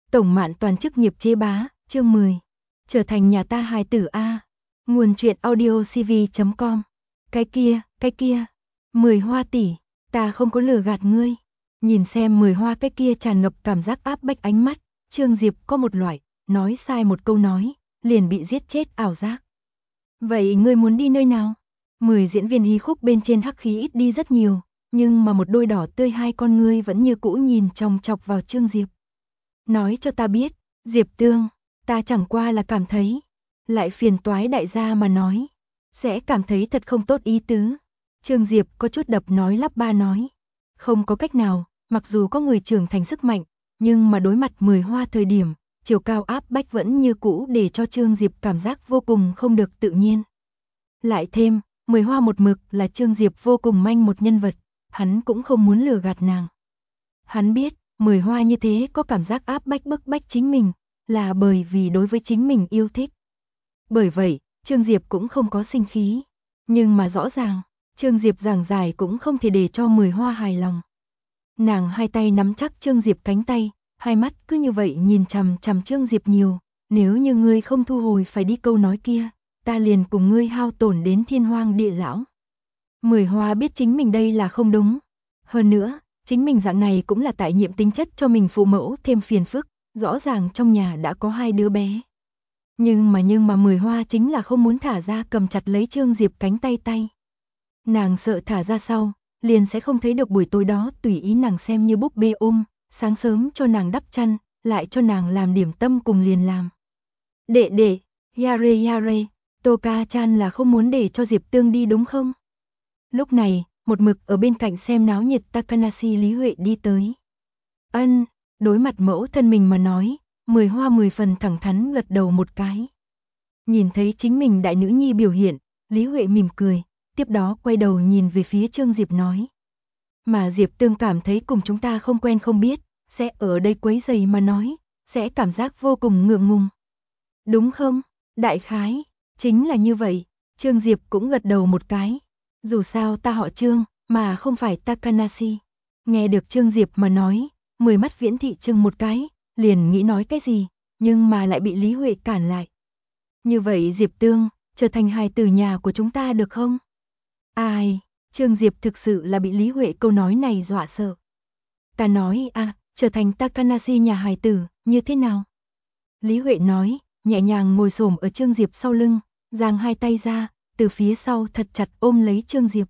Tổng Mạn Toàn chức nghiệp chế bá, chương 10. Trở thành nhà ta hài tử a. Nguồn truyện audiocv.com. Cái kia. 10 Hoa tỷ, ta không có lừa gạt ngươi. Nhìn xem 10 Hoa cái kia tràn ngập cảm giác áp bách ánh mắt, Trương Diệp có một loại, nói sai một câu nói, liền bị giết chết ảo giác. Vậy ngươi muốn đi nơi nào? 10 diễn viên hí khúc bên trên hắc khí ít đi rất nhiều, nhưng mà một đôi đỏ tươi hai con ngươi vẫn như cũ nhìn chòng chọc vào Trương Diệp. Nói cho ta biết, Diệp Tương, ta chẳng qua là cảm thấy, lại phiền toái đại gia mà nói, sẽ cảm thấy thật không tốt ý tứ. Trương Diệp có chút đập nói lắp ba nói, không có cách nào, mặc dù có người trưởng thành sức mạnh, nhưng mà đối mặt 10 Hoa thời điểm, chiều cao áp bách vẫn như cũ để cho Trương Diệp cảm giác vô cùng không được tự nhiên. Lại thêm, 10 Hoa một mực là Trương Diệp vô cùng manh một nhân vật, hắn cũng không muốn lừa gạt nàng. Hắn biết, 10 Hoa như thế có cảm giác áp bách bức bách chính mình, là bởi vì đối với chính mình yêu thích. Bởi vậy, Trương Diệp cũng không có sinh khí. Nhưng mà rõ ràng, Trương Diệp giảng giải cũng không thể để cho 10 Hoa hài lòng. Nàng hai tay nắm chắc Trương Diệp cánh tay, hai mắt cứ như vậy nhìn chằm chằm Trương Diệp nhiều. Nếu như ngươi không thu hồi phải đi câu nói kia, ta liền cùng ngươi hao tổn đến thiên hoang địa lão. 10 Hoa biết chính mình đây là không đúng. Hơn nữa, chính mình dạng này cũng là tại nhiệm tính chất cho mình phụ mẫu thêm phiền phức, rõ ràng trong nhà đã có 2 đứa bé. Nhưng mà 10 Hoa chính là không muốn thả ra cầm chặt lấy Trương Diệp cánh tay. Nàng sợ thả ra sau, liền sẽ không thấy được buổi tối đó tùy ý nàng xem như búp bê ôm, sáng sớm cho nàng đắp chăn, lại cho nàng làm điểm tâm cùng liền làm. Đệ, yare, Toka-chan là không muốn để cho Diệp Tương đi đúng không? Lúc này, một mực ở bên cạnh xem náo nhiệt Takanashi Lý Huệ đi tới. Ân, đối mặt mẫu thân mình mà nói, 10 Hoa 10 phần thẳng thắn gật đầu một cái. Nhìn thấy chính mình đại nữ nhi biểu hiện, Lý Huệ mỉm cười, tiếp đó quay đầu nhìn về phía Trương Diệp nói. Mà Diệp Tương cảm thấy cùng chúng ta không quen không biết, sẽ ở đây quấy rầy mà nói, sẽ cảm giác vô cùng ngượng ngùng. Đúng không? Đại khái, chính là như vậy, Trương Diệp cũng gật đầu một cái. Dù sao ta họ Trương, mà không phải Takanashi. Nghe được Trương Diệp mà nói, 10 mắt Viễn Thị chừng một cái, liền nghĩ nói cái gì, nhưng mà lại bị Lý Huệ cản lại. Như vậy Diệp Tương, trở thành hài tử nhà của chúng ta được không? Ai, Trương Diệp thực sự là bị Lý Huệ câu nói này dọa sợ. Ta nói trở thành Takanashi nhà hài tử, như thế nào? Lý Huệ nói, nhẹ nhàng ngồi xổm ở Trương Diệp sau lưng, giang hai tay ra, từ phía sau thật chặt ôm lấy Trương Diệp.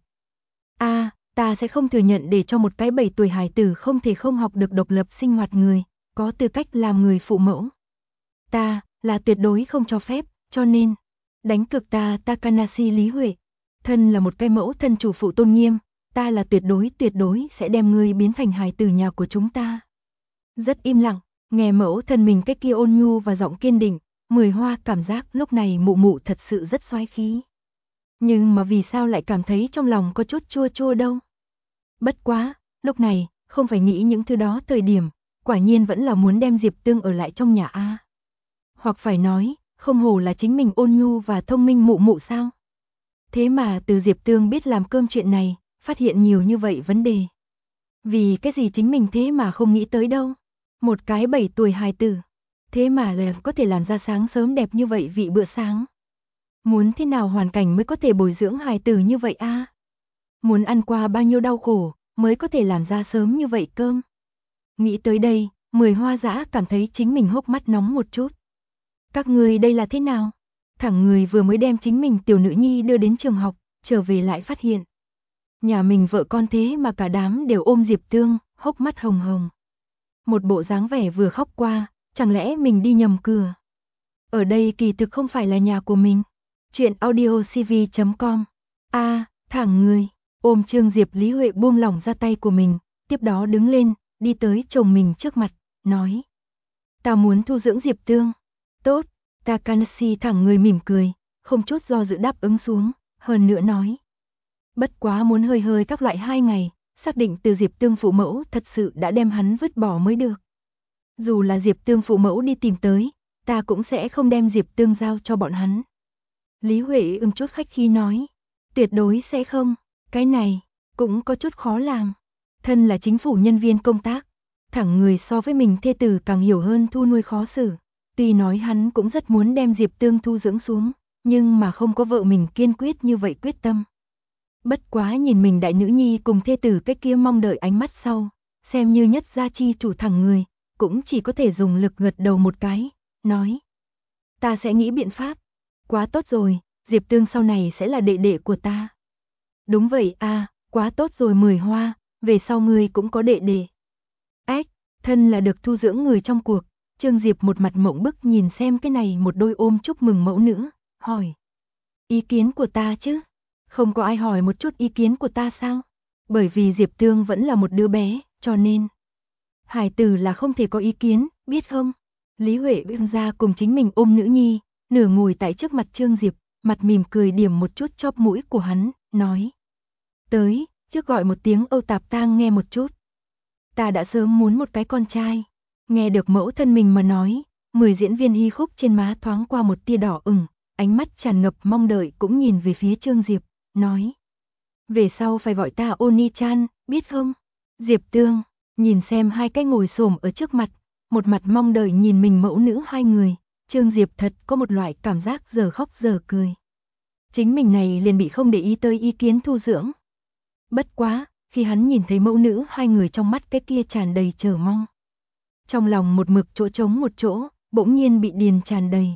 Ta sẽ không thừa nhận để cho một cái 7 tuổi hài tử không thể không học được độc lập sinh hoạt người, có tư cách làm người phụ mẫu. Ta, là tuyệt đối không cho phép, cho nên, đánh cược ta Takanashi Lý Huệ. Thân là một cái mẫu thân chủ phụ tôn nghiêm, ta là tuyệt đối sẽ đem ngươi biến thành hài tử nhà của chúng ta. Rất im lặng, nghe mẫu thân mình cái kia ôn nhu và giọng kiên định, 10 Hoa cảm giác lúc này mụ thật sự rất xoái khí. Nhưng mà vì sao lại cảm thấy trong lòng có chút chua đâu? Bất quá, lúc này, không phải nghĩ những thứ đó thời điểm, quả nhiên vẫn là muốn đem Diệp Tương ở lại trong nhà a. Hoặc phải nói, không hổ là chính mình ôn nhu và thông minh mụ sao? Thế mà từ Diệp Tương biết làm cơm chuyện này, phát hiện nhiều như vậy vấn đề. Vì cái gì chính mình thế mà không nghĩ tới đâu? Một cái 7 tuổi hài tử, thế mà là có thể làm ra sáng sớm đẹp như vậy vị bữa sáng. Muốn thế nào hoàn cảnh mới có thể bồi dưỡng hài tử như vậy a? Muốn ăn qua bao nhiêu đau khổ mới có thể làm ra sớm như vậy cơm? Nghĩ tới đây, 10 Hoa dã cảm thấy chính mình hốc mắt nóng một chút. Các người đây là thế nào? Thẳng người vừa mới đem chính mình tiểu nữ nhi đưa đến trường học, trở về lại phát hiện. Nhà mình vợ con thế mà cả đám đều ôm Diệp Tương, hốc mắt hồng hồng. Một bộ dáng vẻ vừa khóc qua, chẳng lẽ mình đi nhầm cửa? Ở đây kỳ thực không phải là nhà của mình. Chuyện audiocv.com. Thẳng người, ôm Trương Diệp Lý Huệ buông lỏng ra tay của mình, tiếp đó đứng lên, đi tới chồng mình trước mặt, nói. Ta muốn thu dưỡng Diệp Tương. Tốt, Takanashi thẳng người mỉm cười, không chút do dự đáp ứng xuống, hơn nữa nói. Bất quá muốn hơi các loại 2 ngày, xác định từ Diệp Tương phụ mẫu thật sự đã đem hắn vứt bỏ mới được. Dù là Diệp Tương phụ mẫu đi tìm tới, ta cũng sẽ không đem Diệp Tương giao cho bọn hắn. Lý Huệ chút khách khí nói, tuyệt đối sẽ không, cái này cũng có chút khó làm. Thân là chính phủ nhân viên công tác, thẳng người so với mình thê tử càng hiểu hơn thu nuôi khó xử. Tuy nói hắn cũng rất muốn đem Diệp Tương thu dưỡng xuống, nhưng mà không có vợ mình kiên quyết như vậy quyết tâm. Bất quá nhìn mình đại nữ nhi cùng thê tử cái kia mong đợi ánh mắt sau, xem như nhất gia chi chủ thẳng người, cũng chỉ có thể dùng lực gật đầu một cái, nói. Ta sẽ nghĩ biện pháp. Quá tốt rồi, Diệp Tương sau này sẽ là đệ đệ của ta. Đúng vậy a, quá tốt rồi Mười Hoa, về sau ngươi cũng có đệ đệ. Ách, thân là được thu dưỡng người trong cuộc, Trương Diệp một mặt mộng bức nhìn xem cái này một đôi ôm chúc mừng mẫu nữ, hỏi. Ý kiến của ta chứ? Không có ai hỏi một chút ý kiến của ta sao? Bởi vì Diệp Tương vẫn là một đứa bé, cho nên hải tử là không thể có ý kiến, biết không? Lý Huệ bưng ra cùng chính mình ôm nữ nhi, nửa ngồi tại trước mặt Trương Diệp, mặt mỉm cười điểm một chút chóp mũi của hắn, nói. Tới, trước gọi một tiếng Âu Tạp Tang nghe một chút. Ta đã sớm muốn một cái con trai. Nghe được mẫu thân mình mà nói, 10 diễn viên hy khúc trên má thoáng qua một tia đỏ ửng, ánh mắt tràn ngập mong đợi cũng nhìn về phía Trương Diệp, nói. Về sau phải gọi ta Oni-chan, biết không? Diệp Tương, nhìn xem hai cái ngồi xổm ở trước mặt, một mặt mong đợi nhìn mình mẫu nữ hai người, Trương Diệp thật có một loại cảm giác giờ khóc giờ cười. Chính mình này liền bị không để ý tới ý kiến thu dưỡng. Bất quá, khi hắn nhìn thấy mẫu nữ hai người trong mắt cái kia tràn đầy chờ mong. Trong lòng một mực chỗ trống một chỗ, bỗng nhiên bị điền tràn đầy.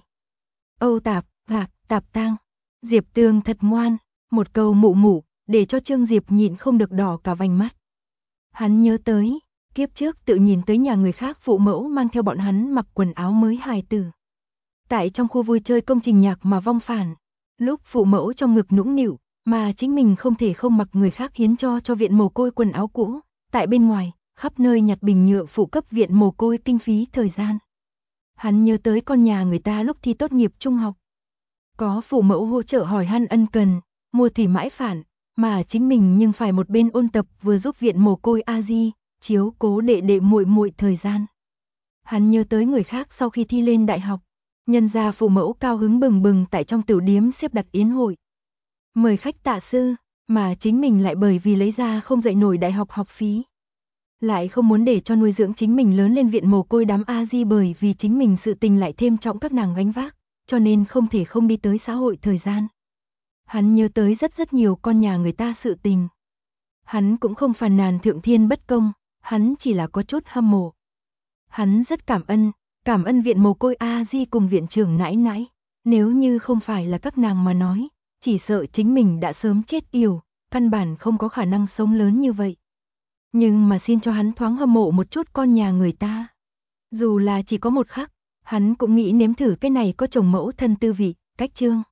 Âu Tạp, Tạp Tang, Diệp Tương thật ngoan, một câu mụ mụ, để cho Trương Diệp nhịn không được đỏ cả vành mắt. Hắn nhớ tới, kiếp trước tự nhìn tới nhà người khác phụ mẫu mang theo bọn hắn mặc quần áo mới hài tử. Tại trong khu vui chơi công trình nhạc mà vong phản, lúc phụ mẫu trong ngực nũng nịu, mà chính mình không thể không mặc người khác hiến cho viện mồ côi quần áo cũ, tại bên ngoài, khắp nơi nhặt bình nhựa phụ cấp viện mồ côi kinh phí thời gian. Hắn nhớ tới con nhà người ta lúc thi tốt nghiệp trung học. Có phụ mẫu hỗ trợ hỏi han ân cần, mua thủy mãi phản, mà chính mình nhưng phải một bên ôn tập vừa giúp viện mồ côi A-di, chiếu cố đệ đệ muội muội thời gian. Hắn nhớ tới người khác sau khi thi lên đại học, nhân gia phụ mẫu cao hứng bừng bừng tại trong tiểu điếm xếp đặt yến hội. Mời khách tạ sư, mà chính mình lại bởi vì lấy ra không dạy nổi đại học học phí. Lại không muốn để cho nuôi dưỡng chính mình lớn lên viện mồ côi đám A-di bởi vì chính mình sự tình lại thêm trọng các nàng gánh vác, cho nên không thể không đi tới xã hội thời gian. Hắn nhớ tới rất nhiều con nhà người ta sự tình. Hắn cũng không phàn nàn thượng thiên bất công, hắn chỉ là có chút hâm mộ. Hắn rất cảm ơn viện mồ côi A-di cùng viện trưởng nãi nãi, nếu như không phải là các nàng mà nói, chỉ sợ chính mình đã sớm chết yểu, căn bản không có khả năng sống lớn như vậy. Nhưng mà xin cho hắn thoáng hâm mộ một chút con nhà người ta. Dù là chỉ có một khắc, hắn cũng nghĩ nếm thử cái này có chồng mẫu thân tư vị, cách chương.